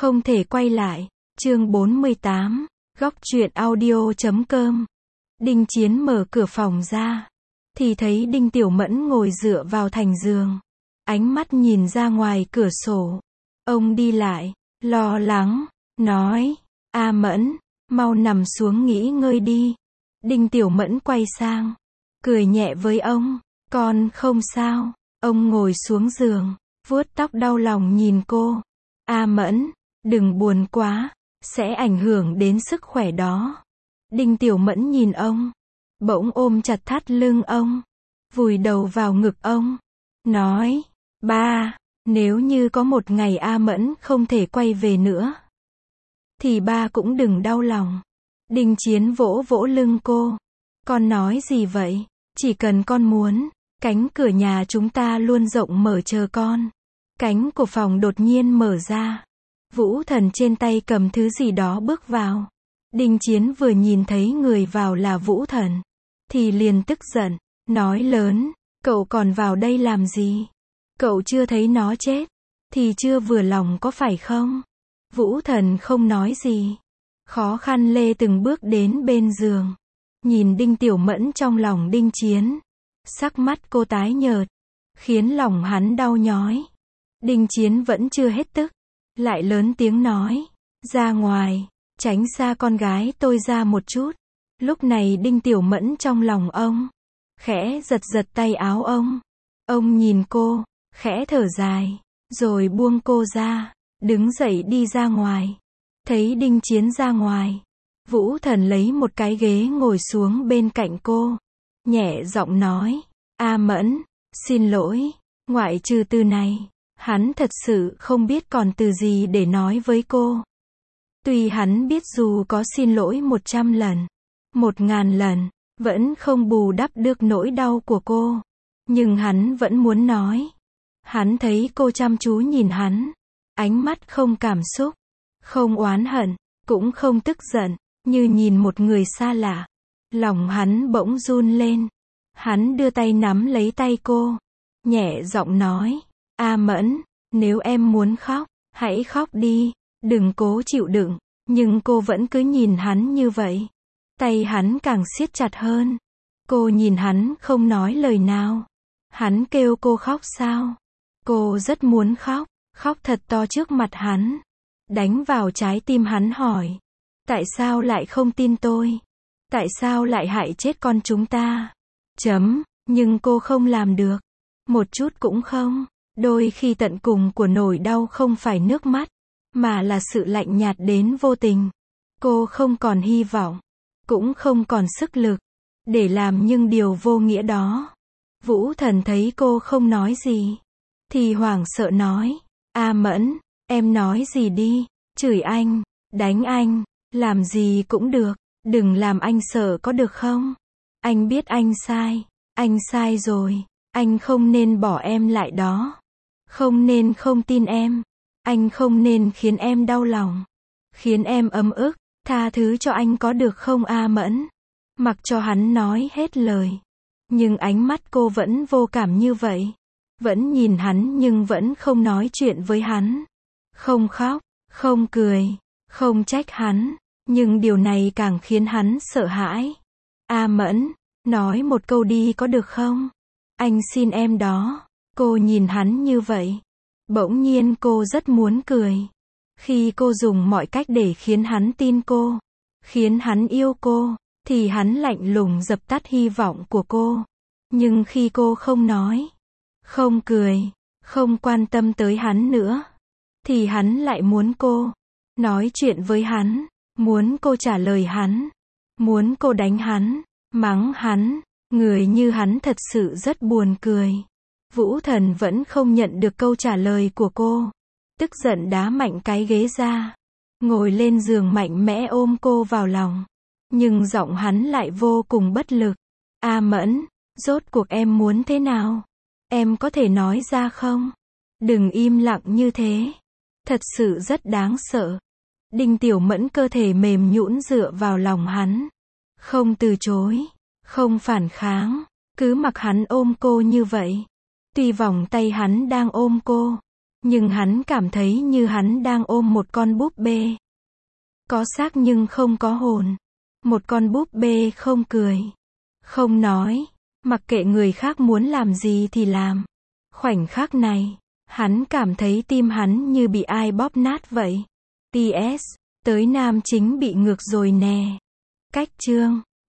Không thể quay lại. Chương 48. Góc truyện audio.com. Đinh Chiến mở cửa phòng ra, thì thấy Đinh Tiểu Mẫn ngồi dựa vào thành giường, ánh mắt nhìn ra ngoài cửa sổ. Ông đi lại, lo lắng, nói, A Mẫn, mau nằm xuống nghỉ ngơi đi. Đinh Tiểu Mẫn quay sang, cười nhẹ với ông, con không sao. Ông ngồi xuống giường, vuốt tóc đau lòng nhìn cô. A Mẫn, đừng buồn quá, sẽ ảnh hưởng đến sức khỏe đó. Đinh Tiểu Mẫn nhìn ông, bỗng ôm chặt thắt lưng ông, vùi đầu vào ngực ông, nói, ba, nếu như có một ngày A Mẫn không thể quay về nữa, thì ba cũng đừng đau lòng. Đinh Chiến vỗ vỗ lưng cô, con nói gì vậy? Chỉ cần con muốn, cánh cửa nhà chúng ta luôn rộng mở chờ con. Cánh của phòng đột nhiên mở ra. Vũ Thần trên tay cầm thứ gì đó bước vào. Đinh Chiến vừa nhìn thấy người vào là Vũ Thần, thì liền tức giận, nói lớn, cậu còn vào đây làm gì? Cậu chưa thấy nó chết, thì chưa vừa lòng có phải không? Vũ Thần không nói gì, khó khăn lê từng bước đến bên giường, nhìn Đinh Tiểu Mẫn trong lòng Đinh Chiến. Sắc mắt cô tái nhợt, khiến lòng hắn đau nhói. Đinh Chiến vẫn chưa hết tức, lại lớn tiếng nói, ra ngoài, tránh xa con gái tôi ra một chút. Lúc này Đinh Tiểu Mẫn trong lòng ông, khẽ giật giật tay áo ông. Ông nhìn cô, khẽ thở dài, rồi buông cô ra, đứng dậy đi ra ngoài. Thấy Đinh Chiến ra ngoài, Vũ Thần lấy một cái ghế ngồi xuống bên cạnh cô, nhẹ giọng nói, A Mẫn, xin lỗi, ngoại trừ từ này, hắn thật sự không biết còn từ gì để nói với cô. Tuy hắn biết dù có xin lỗi 100 lần, 1000 lần, vẫn không bù đắp được nỗi đau của cô. Nhưng hắn vẫn muốn nói. Hắn thấy cô chăm chú nhìn hắn, ánh mắt không cảm xúc, không oán hận, cũng không tức giận, như nhìn một người xa lạ. Lòng hắn bỗng run lên. Hắn đưa tay nắm lấy tay cô, nhẹ giọng nói, A Mẫn, nếu em muốn khóc, hãy khóc đi, đừng cố chịu đựng. Nhưng cô vẫn cứ nhìn hắn như vậy. Tay hắn càng siết chặt hơn. Cô nhìn hắn không nói lời nào. Hắn kêu cô khóc sao? Cô rất muốn khóc, khóc thật to trước mặt hắn. Đánh vào trái tim hắn hỏi, tại sao lại không tin tôi? Tại sao lại hại chết con chúng ta? Nhưng cô không làm được. Một chút cũng không. Đôi khi tận cùng của nỗi đau không phải nước mắt, mà là sự lạnh nhạt đến vô tình. Cô không còn hy vọng, cũng không còn sức lực, để làm những điều vô nghĩa đó. Vũ Thần thấy cô không nói gì, thì hoảng sợ nói, A Mẫn, em nói gì đi, chửi anh, đánh anh, làm gì cũng được, đừng làm anh sợ có được không? Anh biết anh sai rồi, anh không nên bỏ em lại đó. Không nên không tin em. Anh không nên khiến em đau lòng, khiến em ấm ức. Tha thứ cho anh có được không A Mẫn? Mặc cho hắn nói hết lời, nhưng ánh mắt cô vẫn vô cảm như vậy. Vẫn nhìn hắn nhưng vẫn không nói chuyện với hắn. Không khóc, không cười, không trách hắn. Nhưng điều này càng khiến hắn sợ hãi. A Mẫn, nói một câu đi có được không? Anh xin em đó. Cô nhìn hắn như vậy. Bỗng nhiên cô rất muốn cười. Khi cô dùng mọi cách để khiến hắn tin cô, khiến hắn yêu cô, thì hắn lạnh lùng dập tắt hy vọng của cô. Nhưng khi cô không nói, không cười, không quan tâm tới hắn nữa, thì hắn lại muốn cô nói chuyện với hắn, muốn cô trả lời hắn, muốn cô đánh hắn, mắng hắn. Người như hắn thật sự rất buồn cười. Vũ Thần vẫn không nhận được câu trả lời của cô. Tức giận đá mạnh cái ghế ra. Ngồi lên giường mạnh mẽ ôm cô vào lòng. Nhưng giọng hắn lại vô cùng bất lực. A Mẫn, rốt cuộc em muốn thế nào? Em có thể nói ra không? Đừng im lặng như thế. Thật sự rất đáng sợ. Đinh Tiểu Mẫn cơ thể mềm nhũn dựa vào lòng hắn. Không từ chối, không phản kháng. Cứ mặc hắn ôm cô như vậy. Tuy vòng tay hắn đang ôm cô, Nhưng hắn cảm thấy như hắn đang ôm một con búp bê. Có xác nhưng không có hồn. Một con búp bê không cười, không nói, mặc kệ người khác muốn làm gì thì làm. Khoảnh khắc này, hắn cảm thấy tim hắn như bị ai bóp nát vậy. PS, tới nam chính bị ngược rồi nè. Cách chương